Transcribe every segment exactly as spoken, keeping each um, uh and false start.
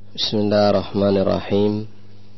Bismillahirrahmanirrahim.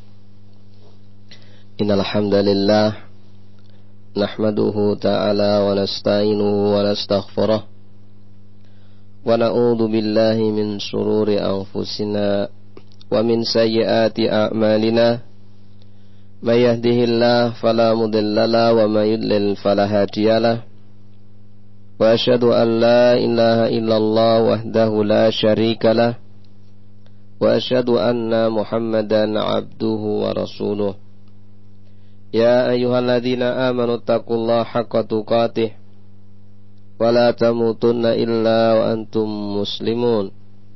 Innal hamdalillah nahmaduhu ta'ala wa nasta'inuhu wa nastaghfiruh wa na'udzu billahi min shururi anfusina wa min sayyiati a'malina. May yahdihillahu fala mudilla lahu wa may yudlil fala hadiyalah. Wa asyhadu an la ilaha illallah wahdahu la syarika lah. Wa asyhadu anna Muhammadan abduhu wa rasuluh. Ya ayyuhalladzina amanu taqullaha haqqa tuqatih wa la tamutunna illa wa antum muslimun.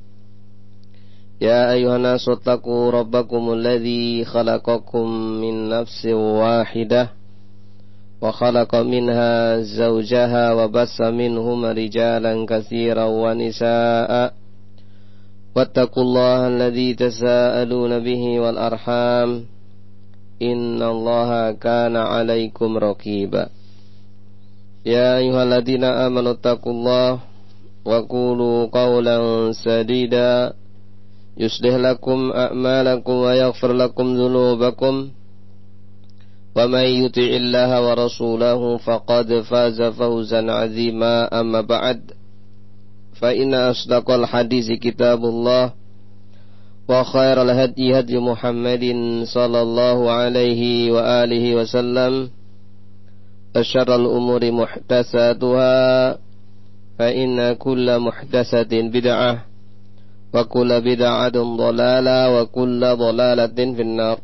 Ya ayyuhan nasu taqu rabbakumul ladzi khalaqakum min nafsin wahidah wa khalaqa minha zawjaha wa bassa minhuma rijalan katsiran wa nisaa'a wattaqullaha alladzi tasaaluna bihi wal arham innallaha kana 'alaikum raqiba. Ya ayyuhalladzina amanu taqullaha wa qulu qawlan sadida yuslih lakum a'malakum wa yaghfir lakum dzunubakum. Wa may yuti'illaha wa rasulahu faqad faza fawzan 'azima. Amma ba'd, fa inna asdaqal hadisi kitabullah wa khairal hadyi hadyu Muhammadin sallallahu alaihi wa alihi wasallam. Wa syarrul umuri muhdatsatuha, fa inna kulla muhdatsatin bid'ah wa kulla bid'atin dhalalah wa kulla dhalalatin finnar.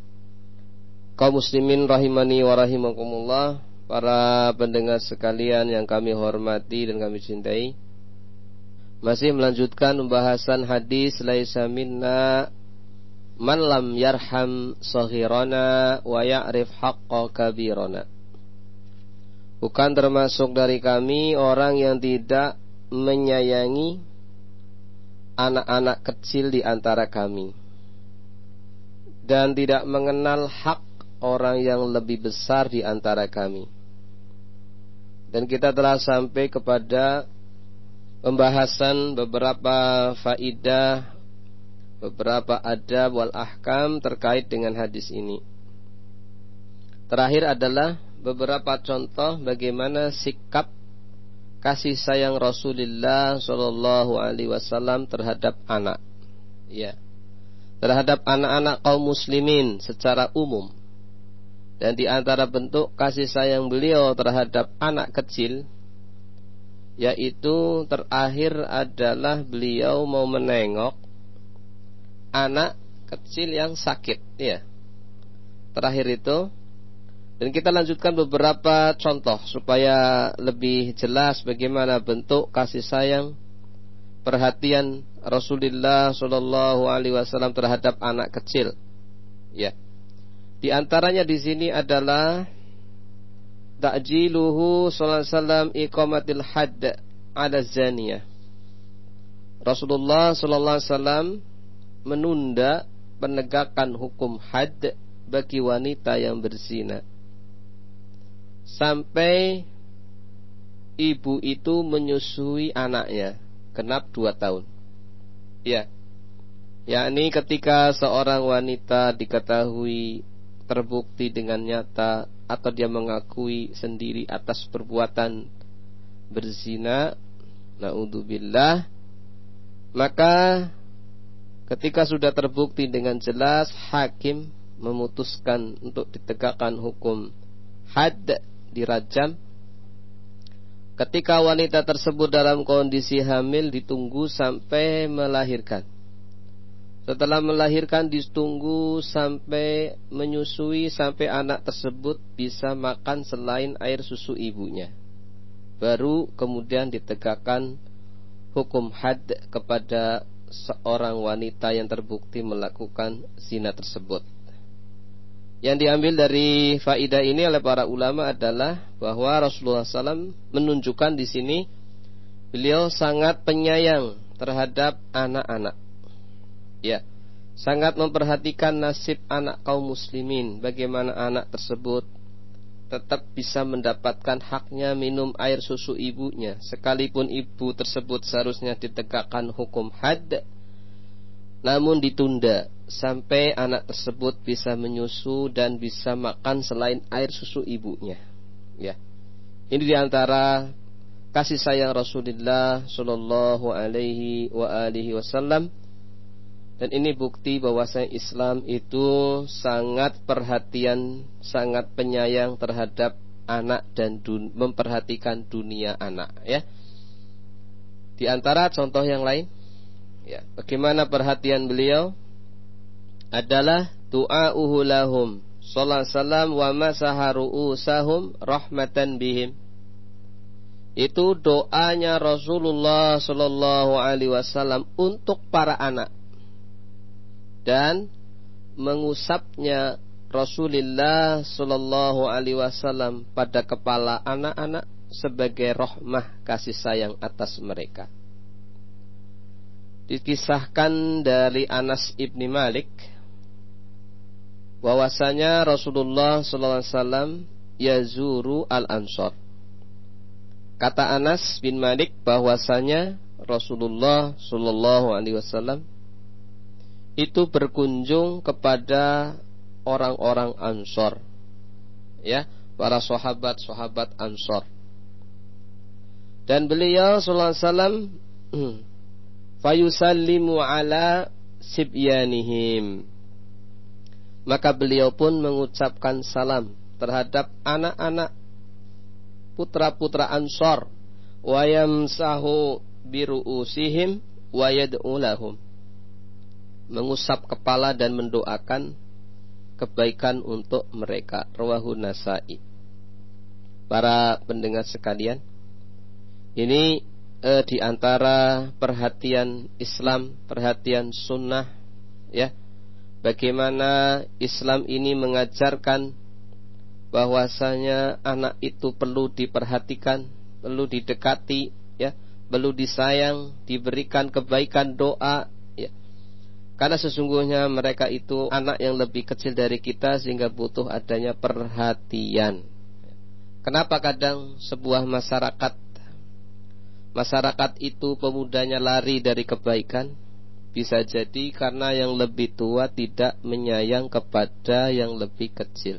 Kaum muslimin rahimani wa rahimakumullah, para pendengar sekalian yang kami hormati dan kami cintai, masih melanjutkan pembahasan hadis laisa minna man lam yarham saghirana wa ya'rif haqqa kabirana. Bukan termasuk dari kami orang yang tidak menyayangi anak-anak kecil di antara kami dan tidak mengenal hak orang yang lebih besar di antara kami. Dan kita telah sampai kepada pembahasan beberapa faidah, beberapa adab wal ahkam terkait dengan hadis ini. Terakhir adalah beberapa contoh bagaimana sikap kasih sayang Rasulullah Shallallahu Alaihi Wasallam terhadap anak, ya, terhadap anak-anak kaum muslimin secara umum. Dan di antara bentuk kasih sayang beliau terhadap anak kecil, yaitu terakhir adalah beliau mau menengok anak kecil yang sakit, ya. Terakhir itu. Dan kita lanjutkan beberapa contoh supaya lebih jelas bagaimana bentuk kasih sayang, perhatian Rasulullah Shallallahu Alaihi Wasallam terhadap anak kecil, ya. Di antaranya di sini adalah ta'jiluhu sallallahu alaihi wasallam iqamatil hadd 'ala zaniyah. Rasulullah sallallahu alaihi wasallam menunda penegakan hukum hadd bagi wanita yang berzina sampai ibu itu menyusui anaknya genap dua tahun. Ya. Yakni ketika seorang wanita diketahui terbukti dengan nyata atau dia mengakui sendiri atas perbuatan berzina, naudzubillah, maka ketika sudah terbukti dengan jelas, hakim memutuskan untuk ditegakkan hukum hadd, dirajam. Ketika wanita tersebut dalam kondisi hamil, ditunggu sampai melahirkan. Setelah melahirkan ditunggu sampai menyusui, sampai anak tersebut bisa makan selain air susu ibunya. Baru kemudian ditegakkan hukum hadd kepada seorang wanita yang terbukti melakukan zina tersebut. Yang diambil dari faidah ini oleh para ulama adalah bahwa Rasulullah shallallahu alaihi wasallam menunjukkan di sini beliau sangat penyayang terhadap anak-anak. Ya, sangat memperhatikan nasib anak kaum muslimin. Bagaimana anak tersebut tetap bisa mendapatkan haknya minum air susu ibunya, sekalipun ibu tersebut seharusnya ditegakkan hukum hadd, namun ditunda sampai anak tersebut bisa menyusu dan bisa makan selain air susu ibunya. Ya, ini diantara kasih sayang Rasulullah Shallallahu Alaihi wa alihi Wasallam, dan ini bukti bahwasanya Islam itu sangat perhatian, sangat penyayang terhadap anak dan dun- memperhatikan dunia anak. Ya, di antara contoh yang lain, ya, bagaimana perhatian beliau adalah du'auhu lahum sallallahu alaihi wasallam wa masaha ru'usahum rahmatan bihim. Itu doanya Rasulullah sallallahu alaihi wasallam untuk para anak, dan mengusapnya Rasulullah sallallahu alaihi wasallam pada kepala anak-anak sebagai rahmah kasih sayang atas mereka. Dikisahkan dari Anas ibni Malik bahwasanya Rasulullah sallallahu alaihi wasallam yazuru al-Ansar. Kata Anas bin Malik bahwasanya Rasulullah sallallahu alaihi wasallam itu berkunjung kepada orang-orang Ansar, ya, para sahabat-sahabat Ansar. Dan beliau sallallahu alaihi wasallam fayusallimu ala sibyanihim, maka beliau pun mengucapkan salam terhadap anak-anak putra-putra Ansar, wa yamsahu biru'usihim wa yad'u lahum, mengusap kepala dan mendoakan kebaikan untuk mereka. Rawahu Nasa'i. Para pendengar sekalian, ini eh, di antara perhatian Islam, perhatian sunnah, ya, bagaimana Islam ini mengajarkan bahwasanya anak itu perlu diperhatikan, perlu didekati, ya, perlu disayang, diberikan kebaikan, doa, ya. Karena sesungguhnya mereka itu anak yang lebih kecil dari kita, sehingga butuh adanya perhatian. Kenapa kadang sebuah masyarakat masyarakat itu pemudanya lari dari kebaikan? Bisa jadi karena yang lebih tua tidak menyayang kepada yang lebih kecil.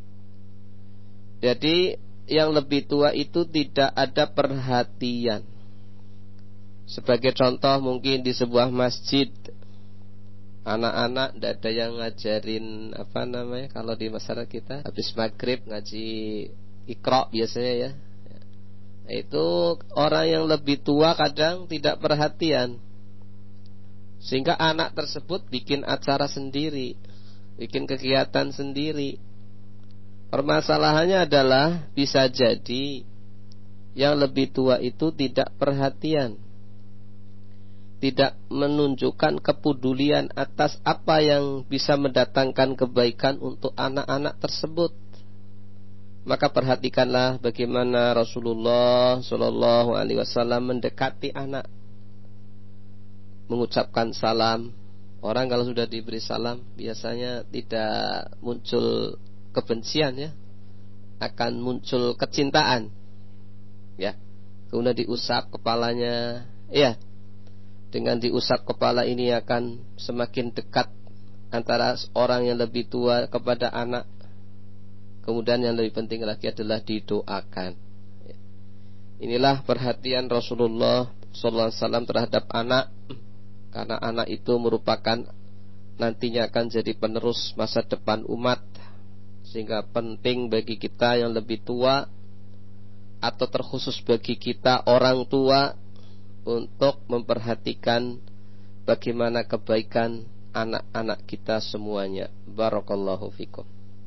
Jadi yang lebih tua itu tidak ada perhatian. Sebagai contoh, mungkin di sebuah masjid, anak-anak tidak ada yang ngajarin apa namanya kalau di masyarakat kita, habis maghrib ngaji Iqra biasanya, ya. Itu orang yang lebih tua kadang tidak perhatian, sehingga anak tersebut bikin acara sendiri, bikin kegiatan sendiri. Permasalahannya adalah bisa jadi yang lebih tua itu tidak perhatian, tidak menunjukkan kepedulian atas apa yang bisa mendatangkan kebaikan untuk anak-anak tersebut. Maka perhatikanlah bagaimana Rasulullah Shallallahu Alaihi Wasallam mendekati anak, mengucapkan salam. Orang kalau sudah diberi salam biasanya tidak muncul kebencian, ya, akan muncul kecintaan, ya. Kemudian diusap kepalanya, ya. Dengan diusap kepala ini akan semakin dekat antara orang yang lebih tua kepada anak. Kemudian yang lebih penting lagi adalah didoakan. Inilah perhatian Rasulullah sallallahu alaihi wasallam terhadap anak, karena anak itu merupakan nantinya akan jadi penerus masa depan umat. Sehingga penting bagi kita yang lebih tua, atau terkhusus bagi kita orang tua, untuk memperhatikan bagaimana kebaikan anak-anak kita semuanya. Barakallahu fikum.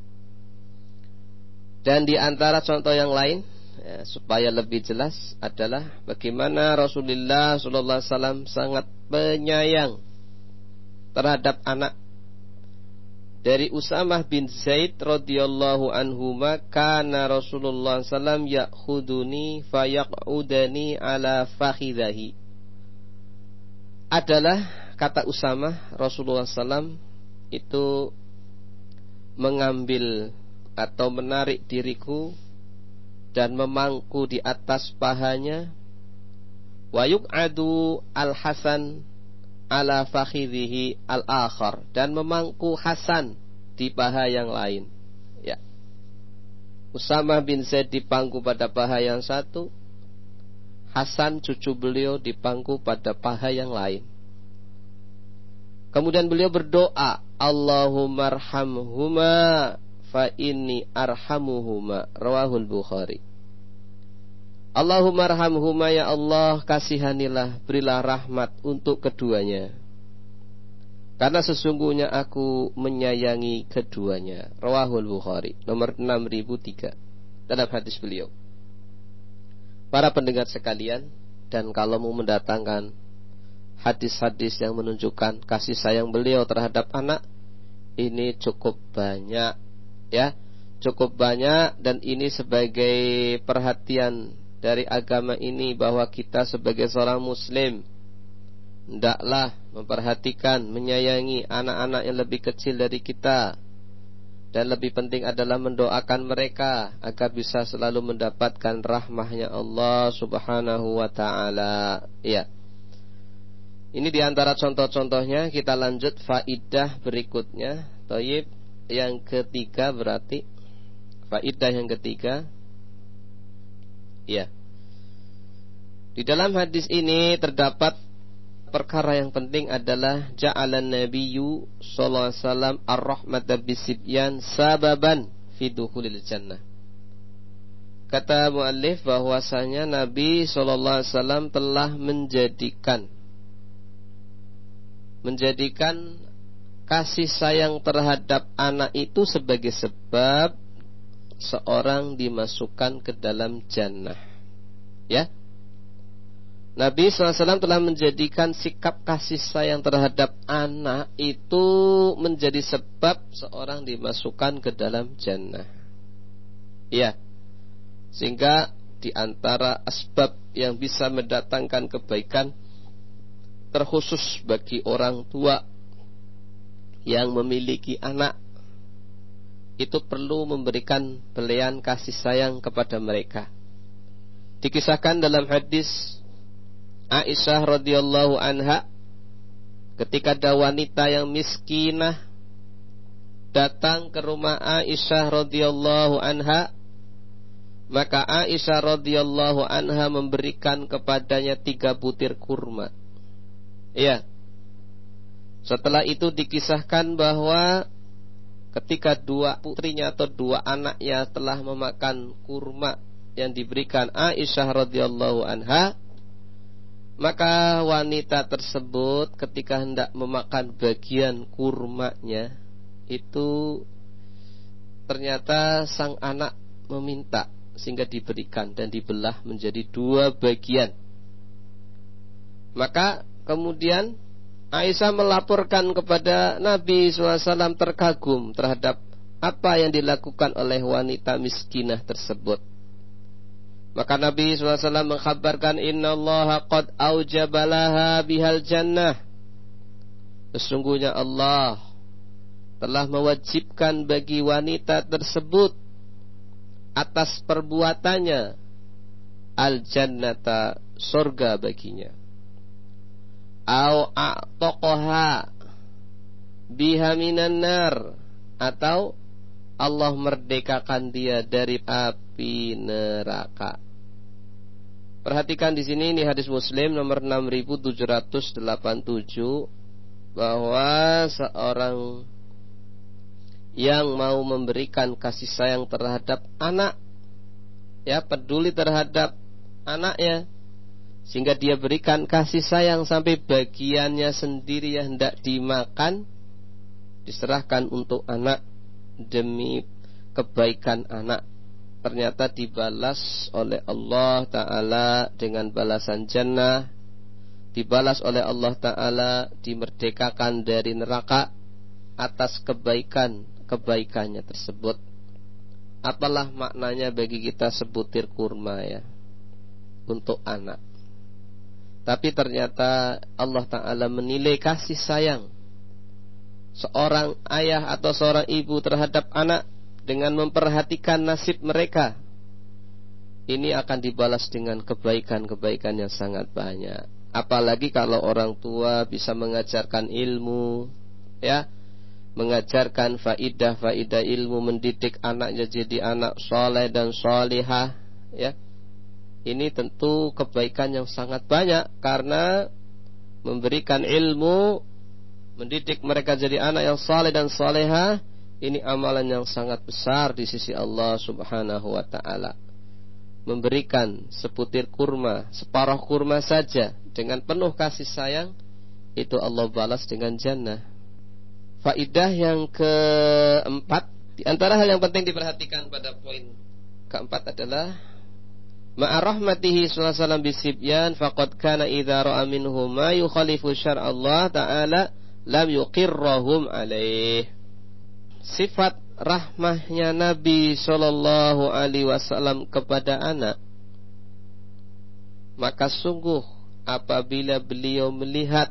Dan di antara contoh yang lain, ya, supaya lebih jelas, adalah bagaimana Rasulullah sallallahu alaihi wasallam sangat penyayang terhadap anak. Dari Usamah bin Zaid radhiyallahu anhuma, kana Rasulullah sallallahu alaihi wasallam ya'khuduni fayaq'udani ala fakhidahi. Adalah, kata Usamah, Rasulullah sallallahu alaihi wasallam itu mengambil atau menarik diriku dan memangku di atas pahanya. Wa yuq'adu al-Hasan ala fakhidhihi al-akhar, dan memangku Hasan di paha yang lain. Ya. Usama bin Zaid dipangku pada paha yang satu, Hasan cucu beliau dipangku pada paha yang lain. Kemudian beliau berdoa, Allahumma arhamhuma fa inni arhamuhuma, rawahul Bukhari. Allahumma arhamhuma, ya Allah kasihanilah, berilah rahmat untuk keduanya, karena sesungguhnya aku menyayangi keduanya. Rawahul Bukhari, nomor enam ribu tiga dalam hadis beliau. Para pendengar sekalian, dan kalau mau mendatangkan hadis-hadis yang menunjukkan kasih sayang beliau terhadap anak, ini cukup banyak, ya, cukup banyak, dan ini sebagai perhatian dari agama ini bahwa kita sebagai seorang muslim hendaklah memperhatikan, menyayangi anak-anak yang lebih kecil dari kita, dan lebih penting adalah mendoakan mereka agar bisa selalu mendapatkan rahmahnya Allah subhanahu wa ta'ala. Ya, ini diantara contoh-contohnya. Kita lanjut faidah berikutnya. Thayyib, yang ketiga berarti faidah yang ketiga. Ya, di dalam hadis ini terdapat perkara yang penting adalah ja'alan nabiyyu sallallahu alaihi wasallam ar-rahmata bisibyan sababan fi dukhulil jannah. Kata muallif bahwasanya Nabi sallallahu alaihi wasallam telah menjadikan menjadikan kasih sayang terhadap anak itu sebagai sebab seorang dimasukkan ke dalam jannah. Ya, Nabi sallallahu alaihi wasallam telah menjadikan sikap kasih sayang terhadap anak itu menjadi sebab seorang dimasukkan ke dalam jannah. Ya, sehingga di antara asbab yang bisa mendatangkan kebaikan terkhusus bagi orang tua yang memiliki anak, itu perlu memberikan pelayan kasih sayang kepada mereka. Dikisahkan dalam hadis Aisyah radhiyallahu anha, ketika ada wanita yang miskinah datang ke rumah Aisyah radhiyallahu anha, maka Aisyah radhiyallahu anha memberikan kepadanya tiga butir kurma. Ya. Setelah itu dikisahkan bahwa ketika dua putrinya atau dua anaknya telah memakan kurma yang diberikan Aisyah radhiyallahu anha, maka wanita tersebut ketika hendak memakan bagian kurmanya itu ternyata sang anak meminta sehingga diberikan dan dibelah menjadi dua bagian. Maka kemudian Aisyah melaporkan kepada Nabi sallallahu alaihi wasallam, terkagum terhadap apa yang dilakukan oleh wanita miskinah tersebut. Maka Nabi sallallahu alaihi wasallam mengkhabarkan, innallaha qad aujabalaha bihal jannah. Sesungguhnya Allah telah mewajibkan bagi wanita tersebut atas perbuatannya al jannata, surga baginya. Au a'taqaha biha minan nar, atau Allah merdekakan dia dari api neraka. Perhatikan di sini, ini hadis Muslim nomor enam ribu tujuh ratus delapan puluh tujuh, bahwa seorang yang mau memberikan kasih sayang terhadap anak, ya, peduli terhadap anaknya, sehingga dia berikan kasih sayang sampai bagiannya sendiri yang hendak dimakan diserahkan untuk anak demi kebaikan anak, ternyata dibalas oleh Allah Ta'ala dengan balasan jannah, dibalas oleh Allah Ta'ala dimerdekakan dari neraka atas kebaikan-kebaikannya tersebut. Apalah maknanya bagi kita sebutir kurma, ya, untuk anak. Tapi ternyata Allah Ta'ala menilai kasih sayang seorang ayah atau seorang ibu terhadap anak dengan memperhatikan nasib mereka. Ini akan dibalas dengan kebaikan-kebaikan yang sangat banyak. Apalagi kalau orang tua bisa mengajarkan ilmu, ya, mengajarkan faidah-faidah ilmu, mendidik anaknya jadi anak soleh dan solihah, ya. Ini tentu kebaikan yang sangat banyak, karena memberikan ilmu, mendidik mereka jadi anak yang soleh dan solehah, ini amalan yang sangat besar di sisi Allah Subhanahu wa ta'ala. Memberikan sebutir kurma, separuh kurma saja dengan penuh kasih sayang, itu Allah balas dengan jannah. Faidah yang keempat, di antara hal yang penting diperhatikan pada poin keempat adalah ma'arahmatihi sallallahu alaihi wasallam bisibyan faqad kana idza ra'a minhum ma yukhalifu syar'a Allah ta'ala lam yuqirrahum alaih. Sifat rahmahnya Nabi sallallahu alaihi wasallam kepada anak, maka sungguh apabila beliau melihat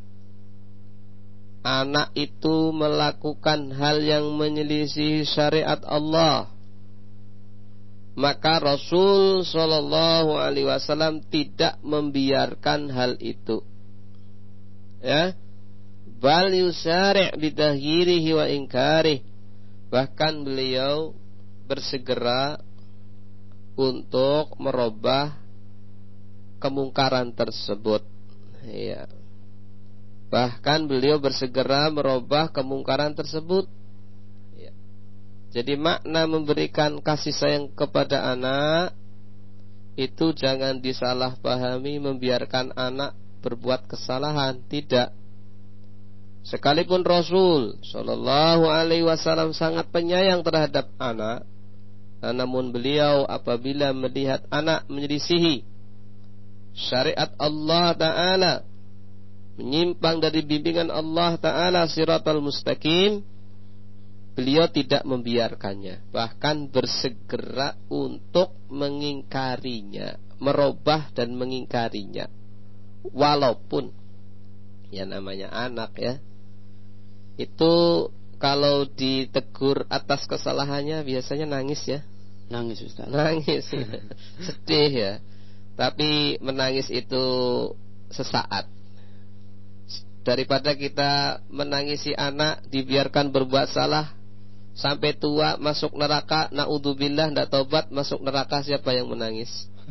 anak itu melakukan hal yang menyelisihi syariat Allah, maka Rasul sallallahu alaihi wasallam tidak membiarkan hal itu, ya. Bal yusari' bitahyirihi wa ingkarih, bahkan beliau bersegera untuk merubah kemungkaran tersebut, ya. Bahkan beliau bersegera merubah kemungkaran tersebut, ya. Jadi makna memberikan kasih sayang kepada anak itu jangan disalahpahami membiarkan anak berbuat kesalahan, tidak. Sekalipun Rasul Shallallahu Alaihi Wasallam sangat penyayang terhadap anak, namun beliau apabila melihat anak menyelisihi syariat Allah Ta'ala, menyimpang dari bimbingan Allah Ta'ala siratal mustaqim, beliau tidak membiarkannya, bahkan bersegera untuk mengingkarinya, merubah dan mengingkarinya. Walaupun ya namanya anak, ya, itu kalau ditegur atas kesalahannya biasanya nangis, ya. Nangis Ustaz. Nangis ya. Sedih, ya. Tapi menangis itu sesaat, daripada kita menangisi anak dibiarkan berbuat salah sampai tua masuk neraka, naudzubillah, tidak taubat masuk neraka, siapa yang menangis?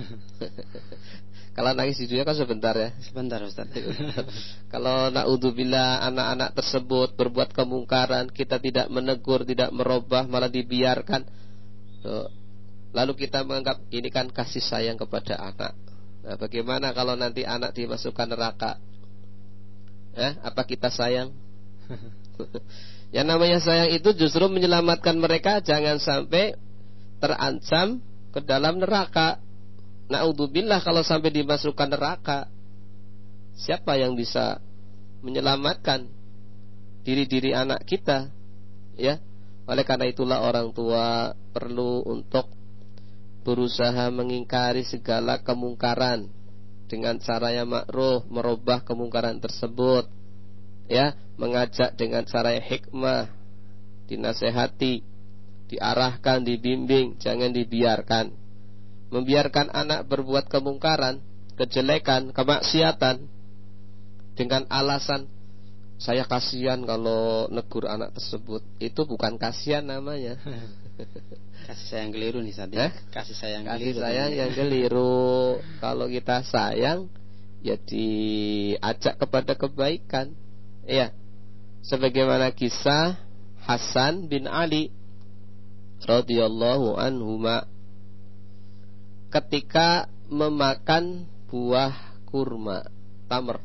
Kalau nangis di dunia kan sebentar, ya. Sebentar Ustaz. Kalau naudzubillah anak-anak tersebut berbuat kemungkaran, kita tidak menegur, tidak merubah, malah dibiarkan, lalu kita menganggap ini kan kasih sayang kepada anak. Nah, bagaimana kalau nanti anak dimasukkan neraka? Eh, apa kita sayang? Yang namanya sayang itu justru menyelamatkan mereka jangan sampai terancam ke dalam neraka. Naudzubillah kalau sampai dimasukkan neraka, siapa yang bisa menyelamatkan diri-diri anak kita, ya? Oleh karena itulah orang tua perlu untuk berusaha mengingkari segala kemungkaran dengan cara yang makruh, merubah kemungkaran tersebut, ya, mengajak dengan cara yang hikmah, dinasehati, diarahkan, dibimbing, jangan dibiarkan. Membiarkan anak berbuat kemungkaran, kejelekan, kemaksiatan dengan alasan saya kasihan kalau negur anak tersebut, itu bukan kasihan namanya. Kasih sayang keliru nih Ustaz. Eh? Kasih sayang Kasih keliru. sayang yang keliru. Kalau kita sayang, ya diajak kepada kebaikan. Iya. Sebagaimana kisah Hasan bin Ali radhiyallahu anhuma ketika memakan buah kurma tamr.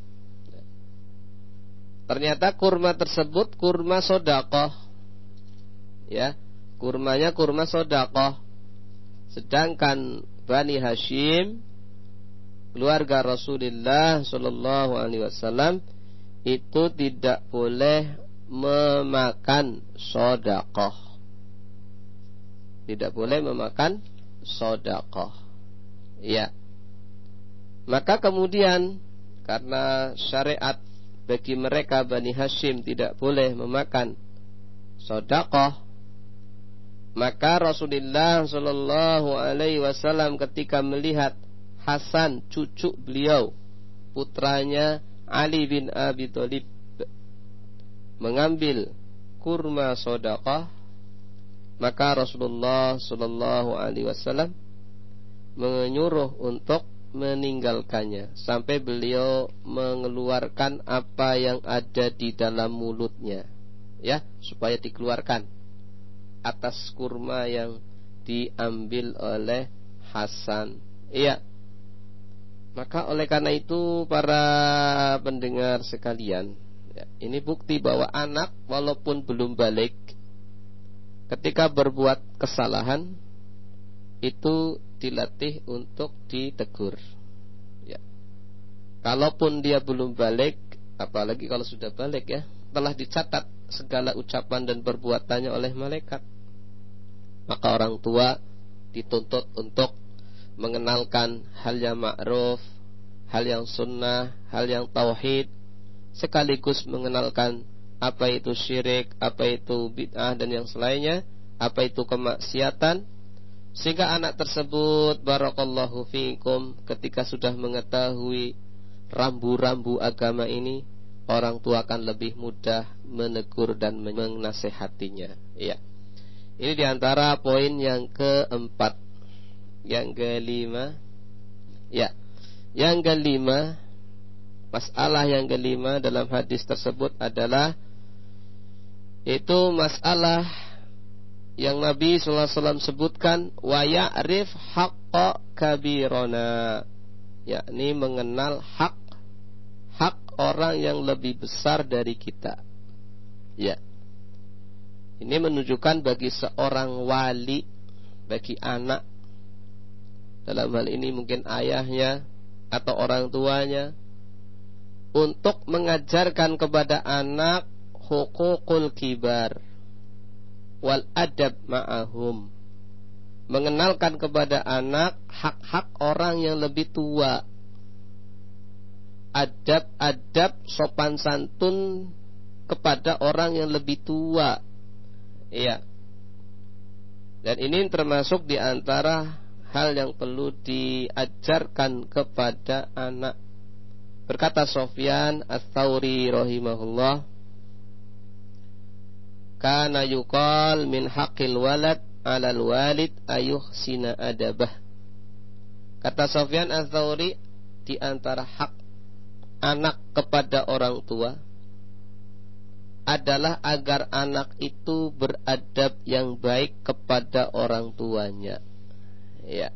Ternyata kurma tersebut kurma sodakoh, ya, kurmanya kurma sodakoh. Sedangkan Bani Hashim, keluarga Rasulullah Sallallahu Alaihi Wasallam, itu tidak boleh memakan sodakoh, tidak boleh memakan sodakoh. Ya, maka kemudian karena syariat bagi mereka Bani Hashim tidak boleh memakan sodakoh, maka Rasulullah Shallallahu Alaihi Wasallam ketika melihat Hasan cucu beliau, putranya Ali bin Abi Thalib mengambil kurma sedekah, maka Rasulullah sallallahu alaihi wasallam menyuruh untuk meninggalkannya sampai beliau mengeluarkan apa yang ada di dalam mulutnya, ya, supaya dikeluarkan atas kurma yang diambil oleh Hasan. Iya. Maka oleh karena itu para pendengar sekalian, ya, ini bukti bahwa anak walaupun belum balik, ketika berbuat kesalahan itu dilatih untuk ditegur, ya. Kalaupun dia belum balik, apalagi kalau sudah balik, ya, telah dicatat segala ucapan dan perbuatannya oleh malaikat. Maka orang tua dituntut untuk mengenalkan hal yang ma'ruf, hal yang sunnah, hal yang tauhid, sekaligus mengenalkan apa itu syirik, apa itu bid'ah dan yang selainnya, apa itu kemaksiatan, sehingga anak tersebut barakallahu fiikum ketika sudah mengetahui rambu-rambu agama ini, orang tua akan lebih mudah menegur dan menasehatinya. Ya. Ini diantara poin yang keempat. Yang kelima, ya, yang kelima, masalah yang kelima dalam hadis tersebut adalah itu masalah yang Nabi sallallahu alaihi wasallam sebutkan, wa ya'rif haqqa kabirona, yakni mengenal hak hak orang yang lebih besar dari kita. Ya. Ini menunjukkan bagi seorang wali, bagi anak, dalam hal ini mungkin ayahnya atau orang tuanya, untuk mengajarkan kepada anak hukukul kibar wal adab ma'ahum, mengenalkan kepada anak hak-hak orang yang lebih tua, adab-adab sopan santun kepada orang yang lebih tua. Iya. Dan ini termasuk di antara hal yang perlu diajarkan kepada anak. Berkata Sufyan Ats-Tsauri rahimahullah, kana yuqal min haqqil walad 'alal walid ayuhsina adabah. Kata Sufyan Ats-Tsauri, di antara hak anak kepada orang tua adalah agar anak itu beradab yang baik kepada orang tuanya. Ya.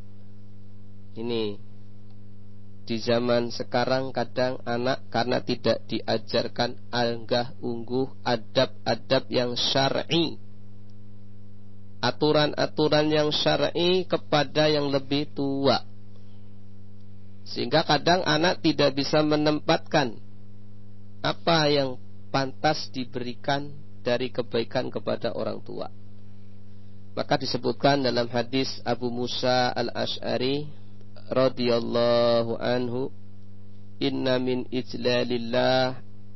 Ini di zaman sekarang kadang anak karena tidak diajarkan anggah ungguh adab-adab yang syar'i, aturan-aturan yang syar'i kepada yang lebih tua, sehingga kadang anak tidak bisa menempatkan apa yang pantas diberikan dari kebaikan kepada orang tua. Maka disebutkan dalam hadis Abu Musa al-Ash'ari radhiyallahu anhu, inna min ijlalillah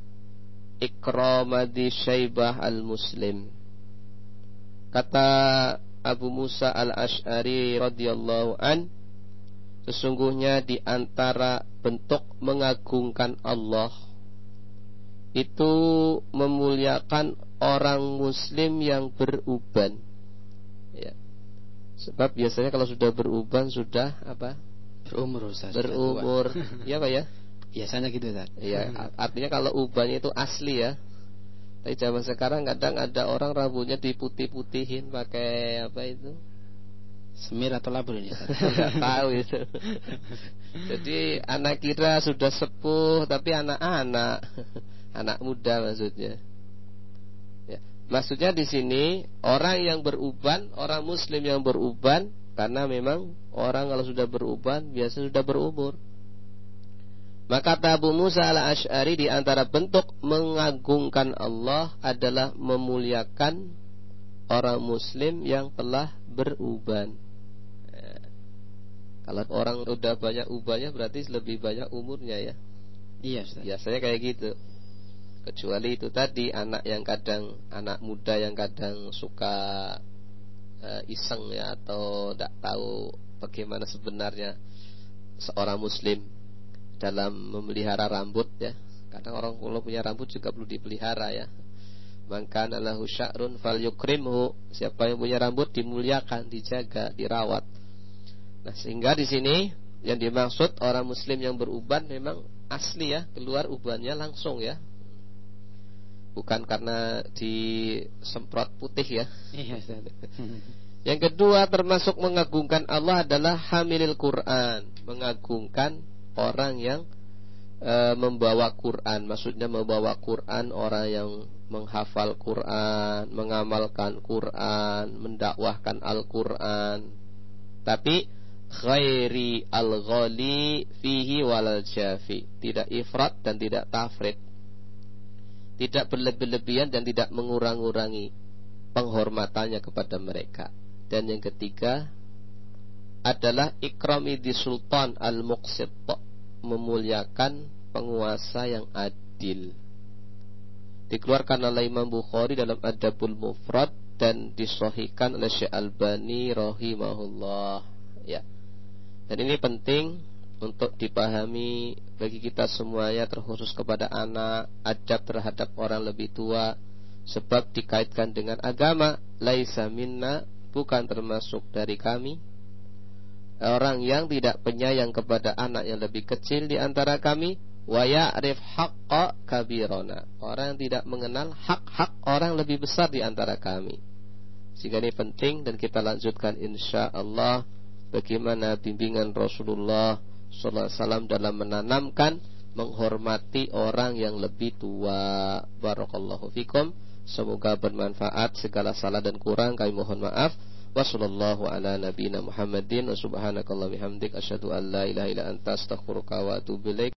ikramadi syaibah al-muslim. Kata Abu Musa al-Ash'ari radhiyallahu an, sesungguhnya di antara bentuk mengagungkan Allah itu memuliakan orang muslim yang beruban. Ya. Sebab biasanya kalau sudah beruban sudah apa? Berumur, Ustaz. Berumur. Iya Pak ya? Biasanya gitu, Ustaz. Iya, artinya kalau ubannya itu asli ya. Tapi zaman sekarang kadang ada orang rambutnya diputih-putihin pakai apa itu? Semir atau labur ini, Ustaz? Enggak tahu itu. Jadi anak kira sudah sepuh tapi anak-anak. Anak muda maksudnya. Ya. Maksudnya di sini orang yang beruban, orang muslim yang beruban, karena memang orang kalau sudah beruban biasa sudah berumur. Maka kata Abu Musa al-Ash'ari, di antara bentuk mengagungkan Allah adalah memuliakan orang muslim yang telah beruban. Ya. Kalau orang sudah banyak ubannya berarti lebih banyak umurnya ya. Iya, Ustaz. Biasanya kayak gitu. Kecuali itu tadi anak yang kadang, anak muda yang kadang suka uh, iseng ya, atau tidak tahu bagaimana sebenarnya seorang muslim. dalam memelihara rambut ya. Kadang orang kalau punya rambut juga perlu dipelihara ya. Maka lahu sya'run falyukrimhu. Siapa yang punya rambut dimuliakan, dijaga, dirawat. Nah, sehingga di sini yang dimaksud orang muslim yang beruban memang asli ya, keluar ubannya langsung ya. Bukan karena disemprot putih ya. Iya, Ustaz. Yang kedua termasuk mengagungkan Allah adalah hamilil Quran, mengagungkan orang yang e, membawa Quran. Maksudnya membawa Quran, orang yang menghafal Quran, mengamalkan Quran, mendakwahkan Al-Quran. Tapi ghairi al-ghali fihi walal jafi, tidak ifrat dan tidak tafrid, tidak berlebih-lebihan dan tidak mengurang-urangi penghormatannya kepada mereka. Dan yang ketiga adalah ikrami di sultan al-muqsit, memuliakan penguasa yang adil. Dikeluarkan oleh Imam Bukhari dalam Adabul Mufrad dan disahihkan oleh Syekh Albani rahimahullah ya. Dan ini penting untuk dipahami bagi kita semuanya, terkhusus kepada anak, adab terhadap orang lebih tua, sebab dikaitkan dengan agama. Laisa minna, bukan termasuk dari kami, orang yang tidak penyayang kepada anak yang lebih kecil di antara kami. Wa ya'rif haqqa kabirona, orang yang tidak mengenal hak-hak orang lebih besar di antara kami. Sehingga ini penting, dan kita lanjutkan insyaallah bagaimana bimbingan Rasulullah sallallahu alaihi wasallam dalam menanamkan menghormati orang yang lebih tua. Barakallahu fikum. Semoga bermanfaat. Segala salah dan kurang kami mohon maaf. Wassallallahu ala nabiyina Muhammadin wa subhanakallah bihamdik asyhadu an la ilaha illa anta astaghfiruka wa atubu ilaik.